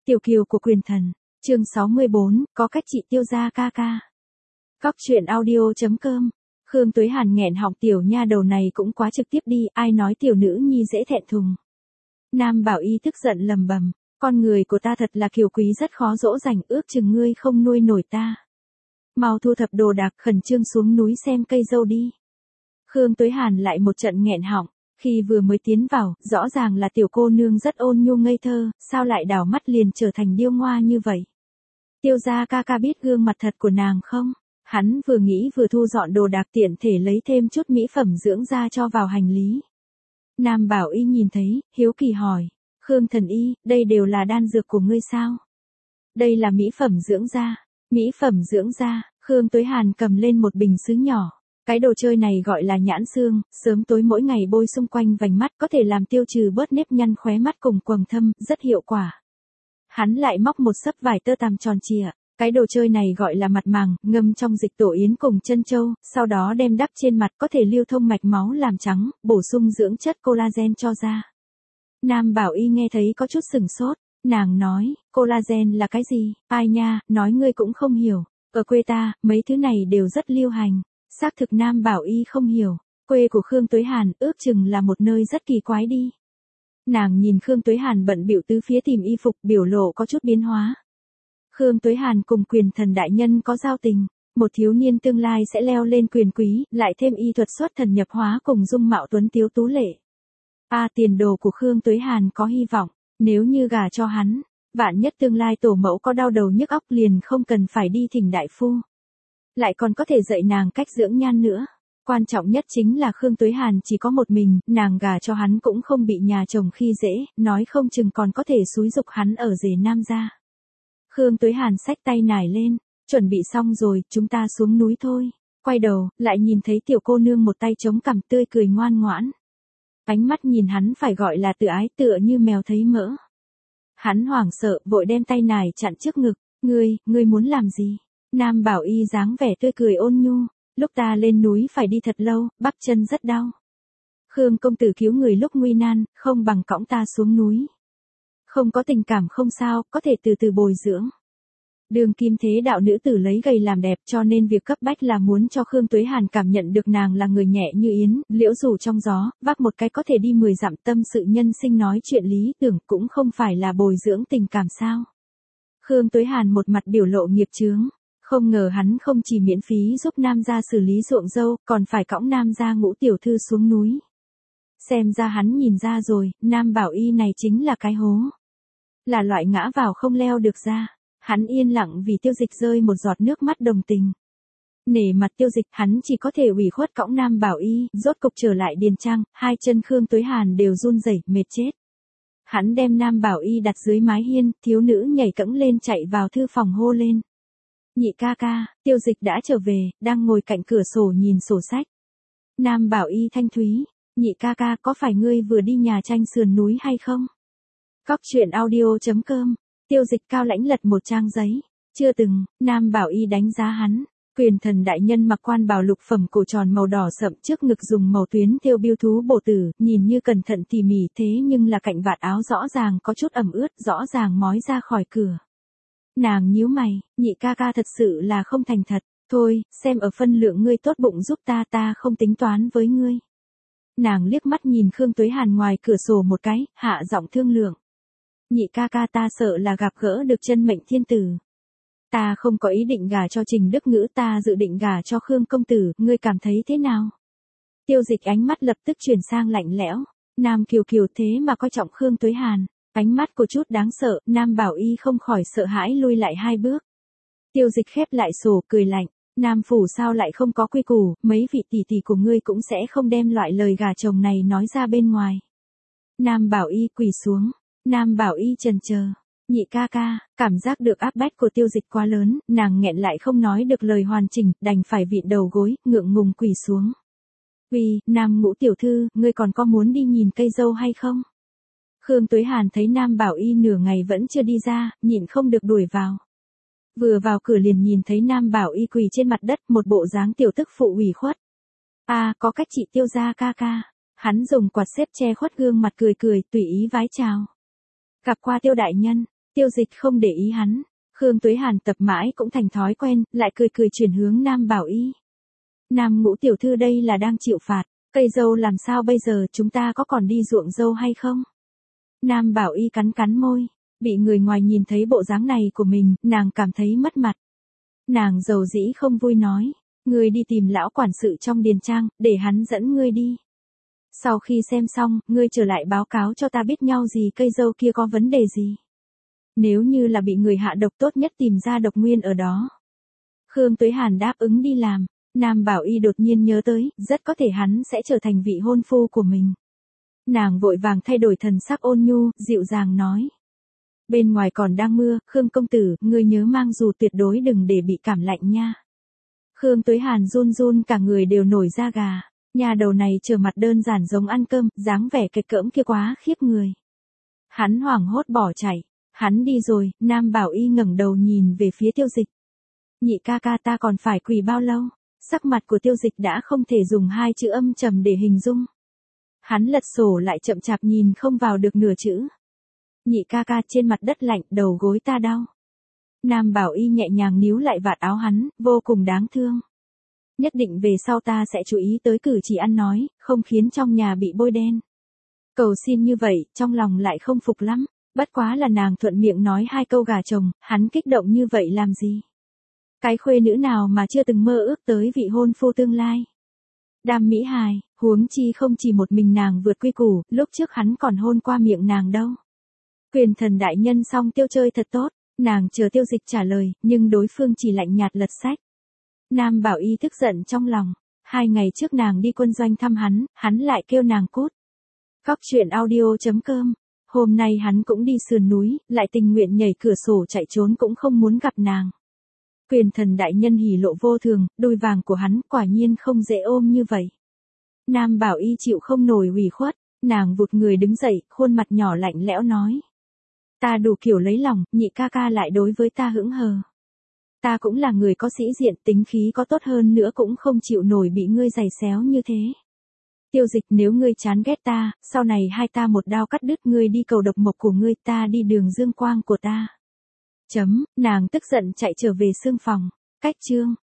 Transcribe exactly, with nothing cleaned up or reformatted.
Tiểu kiều của quyền thần, chương sáu mươi bốn, có cách chị Tiêu gia ca ca. Góc truyện audio chấm com. Khương Tuế Hàn nghẹn họng, tiểu nha đầu này cũng quá trực tiếp đi, ai nói tiểu nữ nhi dễ thẹn thùng. Nam Bảo Y tức giận lầm bầm, con người của ta thật là kiều quý rất khó dỗ dành, ước chừng ngươi không nuôi nổi ta. Mau thu thập đồ đạc, khẩn trương xuống núi xem cây dâu đi. Khương Tuế Hàn lại một trận nghẹn họng, khi vừa mới tiến vào, rõ ràng là tiểu cô nương rất ôn nhu ngây thơ, sao lại đảo mắt liền trở thành điêu ngoa như vậy. Tiêu gia ca ca biết gương mặt thật của nàng không? Hắn vừa nghĩ vừa thu dọn đồ đạc, tiện thể lấy thêm chút mỹ phẩm dưỡng da cho vào hành lý. Nam Bảo Y nhìn thấy, hiếu kỳ hỏi, Khương thần y, đây đều là đan dược của ngươi sao? Đây là mỹ phẩm dưỡng da. Mỹ phẩm dưỡng da. Khương Tuế Hàn cầm lên một bình sứ nhỏ. Cái đồ chơi này gọi là nhãn xương, sớm tối mỗi ngày bôi xung quanh vành mắt có thể làm tiêu trừ bớt nếp nhăn khóe mắt cùng quầng thâm, rất hiệu quả. Hắn lại móc một xấp vải tơ tằm tròn trịa. Cái đồ chơi này gọi là mặt màng, ngâm trong dịch tổ yến cùng chân châu, sau đó đem đắp trên mặt, có thể lưu thông mạch máu làm trắng, bổ sung dưỡng chất collagen cho da. Nam Bảo Y nghe thấy có chút sừng sốt, nàng nói, collagen là cái gì? Ai nha, nói ngươi cũng không hiểu, ở quê ta, mấy thứ này đều rất lưu hành. Xác thực Nam Bảo Y không hiểu, quê của Khương Tuế Hàn ước chừng là một nơi rất kỳ quái đi. Nàng nhìn Khương Tuế Hàn bận bịu tứ phía tìm y phục, biểu lộ có chút biến hóa. Khương Tuế Hàn cùng quyền thần đại nhân có giao tình, một thiếu niên tương lai sẽ leo lên quyền quý, lại thêm y thuật xuất thần nhập hóa cùng dung mạo tuấn tiếu tú lệ. A à, tiền đồ của Khương Tuế Hàn có hy vọng, nếu như gả cho hắn, vạn nhất tương lai tổ mẫu có đau đầu nhức óc liền không cần phải đi thỉnh đại phu. Lại còn có thể dạy nàng cách dưỡng nhan nữa. Quan trọng nhất chính là Khương Tuế Hàn chỉ có một mình, nàng gả cho hắn cũng không bị nhà chồng khi dễ, nói không chừng còn có thể xúi giục hắn ở rể nam gia. Khương Tuế Hàn xách tay nải lên, chuẩn bị xong rồi, chúng ta xuống núi thôi. Quay đầu, lại nhìn thấy tiểu cô nương một tay chống cằm tươi cười ngoan ngoãn. Ánh mắt nhìn hắn phải gọi là tự ái, tựa như mèo thấy mỡ. Hắn hoảng sợ, vội đem tay nải chặn trước ngực, ngươi, ngươi muốn làm gì? Nam Bảo Y dáng vẻ tươi cười ôn nhu, lúc ta lên núi phải đi thật lâu, bắp chân rất đau. Khương công tử cứu người lúc nguy nan, không bằng cõng ta xuống núi. Không có tình cảm không sao, có thể từ từ bồi dưỡng. Đường kim thế đạo nữ tử lấy gầy làm đẹp, cho nên việc cấp bách là muốn cho Khương Tuế Hàn cảm nhận được nàng là người nhẹ như yến, liễu rủ trong gió, vác một cái có thể đi mười dặm, tâm sự nhân sinh nói chuyện lý tưởng, cũng không phải là bồi dưỡng tình cảm sao. Khương Tuế Hàn một mặt biểu lộ nghiệp chướng, không ngờ hắn không chỉ miễn phí giúp nam gia xử lý ruộng dâu, còn phải cõng nam gia ngũ tiểu thư xuống núi. Xem ra hắn nhìn ra rồi, Nam Bảo Y này chính là cái hố. Là loại ngã vào không leo được ra. Hắn yên lặng vì Tiêu Dịch rơi một giọt nước mắt đồng tình. Nể mặt Tiêu Dịch, hắn chỉ có thể ủy khuất cõng Nam Bảo Y, rốt cục trở lại điền trang, hai chân Khương Tuế Hàn đều run rẩy, mệt chết. Hắn đem Nam Bảo Y đặt dưới mái hiên, thiếu nữ nhảy cẫng lên chạy vào thư phòng hô lên. Nhị ca ca, Tiêu Dịch đã trở về, đang ngồi cạnh cửa sổ nhìn sổ sách. Nam Bảo Y thanh thúy, nhị ca ca có phải ngươi vừa đi nhà tranh sườn núi hay không? Góc truyện audio chấm com. Tiêu Dịch cao lãnh lật một trang giấy. Chưa từng, Nam Bảo Y đánh giá hắn. Quyền thần đại nhân mặc quan bào lục phẩm cổ tròn màu đỏ sậm, trước ngực dùng màu tuyến thêu biêu thú bổ tử, nhìn như cẩn thận tỉ mỉ, thế nhưng là cạnh vạt áo rõ ràng có chút ẩm ướt, rõ ràng mói ra khỏi cửa. Nàng nhíu mày, nhị ca ca thật sự là không thành thật. Thôi, xem ở phân lượng ngươi tốt bụng giúp ta, ta không tính toán với ngươi. Nàng liếc mắt nhìn Khương Tuế Hàn ngoài cửa sổ một cái, hạ giọng thương lượng. Nhị ca ca, ta sợ là gặp gỡ được chân mệnh thiên tử. Ta không có ý định gả cho Trình Đức Ngữ, ta dự định gả cho Khương công tử, ngươi cảm thấy thế nào? Tiêu Dịch ánh mắt lập tức chuyển sang lạnh lẽo. Nam kiều kiều thế mà coi trọng Khương Tuế Hàn. Ánh mắt có chút đáng sợ, Nam Bảo Y không khỏi sợ hãi lui lại hai bước. Tiêu Dịch khép lại sổ, cười lạnh. Nam phủ sao lại không có quy củ, mấy vị tỷ tỷ của ngươi cũng sẽ không đem loại lời gả chồng này nói ra bên ngoài. Nam Bảo Y quỳ xuống. Nam Bảo Y chần chờ. Nhị ca ca, cảm giác được áp bách của Tiêu Dịch quá lớn, nàng nghẹn lại không nói được lời hoàn chỉnh, đành phải vịn đầu gối, ngượng ngùng quỳ xuống. Uy, Nam ngũ tiểu thư, ngươi còn có muốn đi nhìn cây dâu hay không? Khương Tuế Hàn thấy Nam Bảo Y nửa ngày vẫn chưa đi ra, nhịn không được đuổi vào. Vừa vào cửa liền nhìn thấy Nam Bảo Y quỳ trên mặt đất, một bộ dáng tiểu tức phụ ủy khuất. A, à, có cách chị Tiêu gia ca ca. Hắn dùng quạt xếp che khuất gương mặt, cười cười, tùy ý vái chào. Gặp qua Tiêu đại nhân. Tiêu Dịch không để ý hắn. Khương Tuế Hàn tập mãi cũng thành thói quen, lại cười cười chuyển hướng Nam Bảo Y. Nam Ngũ tiểu thư đây là đang chịu phạt, cây dâu làm sao bây giờ, chúng ta có còn đi ruộng dâu hay không? Nam Bảo Y cắn cắn môi, bị người ngoài nhìn thấy bộ dáng này của mình, nàng cảm thấy mất mặt. Nàng dầu dĩ không vui nói, ngươi đi tìm lão quản sự trong điền trang, để hắn dẫn ngươi đi. Sau khi xem xong, ngươi trở lại báo cáo cho ta biết nhau gì cây dâu kia có vấn đề gì. Nếu như là bị người hạ độc tốt nhất tìm ra độc nguyên ở đó. Khương Tuế Hàn đáp ứng đi làm, Nam Bảo Y đột nhiên nhớ tới, rất có thể hắn sẽ trở thành vị hôn phu của mình. Nàng vội vàng thay đổi thần sắc ôn nhu, dịu dàng nói. Bên ngoài còn đang mưa, Khương công tử, ngươi nhớ mang dù tuyệt đối đừng để bị cảm lạnh nha. Khương Tuế Hàn run run cả người đều nổi da gà, nhà đầu này trở mặt đơn giản giống ăn cơm, dáng vẻ kịch cỡm kia quá khiếp người. Hắn hoảng hốt bỏ chạy, hắn đi rồi, Nam Bảo Y ngẩng đầu nhìn về phía Tiêu Dịch. Nhị ca ca ta còn phải quỳ bao lâu? Sắc mặt của Tiêu Dịch đã không thể dùng hai chữ âm trầm để hình dung. Hắn lật sổ lại chậm chạp nhìn không vào được nửa chữ. Nhị ca ca trên mặt đất lạnh, đầu gối ta đau. Nam Bảo Y nhẹ nhàng níu lại vạt áo hắn, vô cùng đáng thương. Nhất định về sau ta sẽ chú ý tới cử chỉ ăn nói, không khiến trong nhà bị bôi đen. Cầu xin như vậy, trong lòng lại không phục lắm, bất quá là nàng thuận miệng nói hai câu gà chồng, hắn kích động như vậy làm gì? Cái khuê nữ nào mà chưa từng mơ ước tới vị hôn phu tương lai. Đam mỹ hài, huống chi không chỉ một mình nàng vượt quy củ, lúc trước hắn còn hôn qua miệng nàng đâu. Quyền thần đại nhân xong tiêu chơi thật tốt, nàng chờ Tiêu Dịch trả lời, nhưng đối phương chỉ lạnh nhạt lật sách. Nam Bảo Y tức giận trong lòng, hai ngày trước nàng đi quân doanh thăm hắn, hắn lại kêu nàng cút. Cóc truyện audio chấm com, hôm nay hắn cũng đi sườn núi, lại tình nguyện nhảy cửa sổ chạy trốn cũng không muốn gặp nàng. Quyền thần đại nhân hỉ lộ vô thường, đôi vàng của hắn quả nhiên không dễ ôm như vậy. Nam Bảo Y chịu không nổi ủy khuất, nàng vụt người đứng dậy, khuôn mặt nhỏ lạnh lẽo nói. Ta đủ kiểu lấy lòng, nhị ca ca lại đối với ta hững hờ. Ta cũng là người có sĩ diện, tính khí có tốt hơn nữa cũng không chịu nổi bị ngươi giày xéo như thế. Tiêu Dịch, nếu ngươi chán ghét ta, sau này hai ta một đao cắt đứt ngươi đi cầu độc mộc của ngươi, ta đi đường dương quang của ta. Chấm, nàng tức giận chạy trở về sương phòng. Cách chương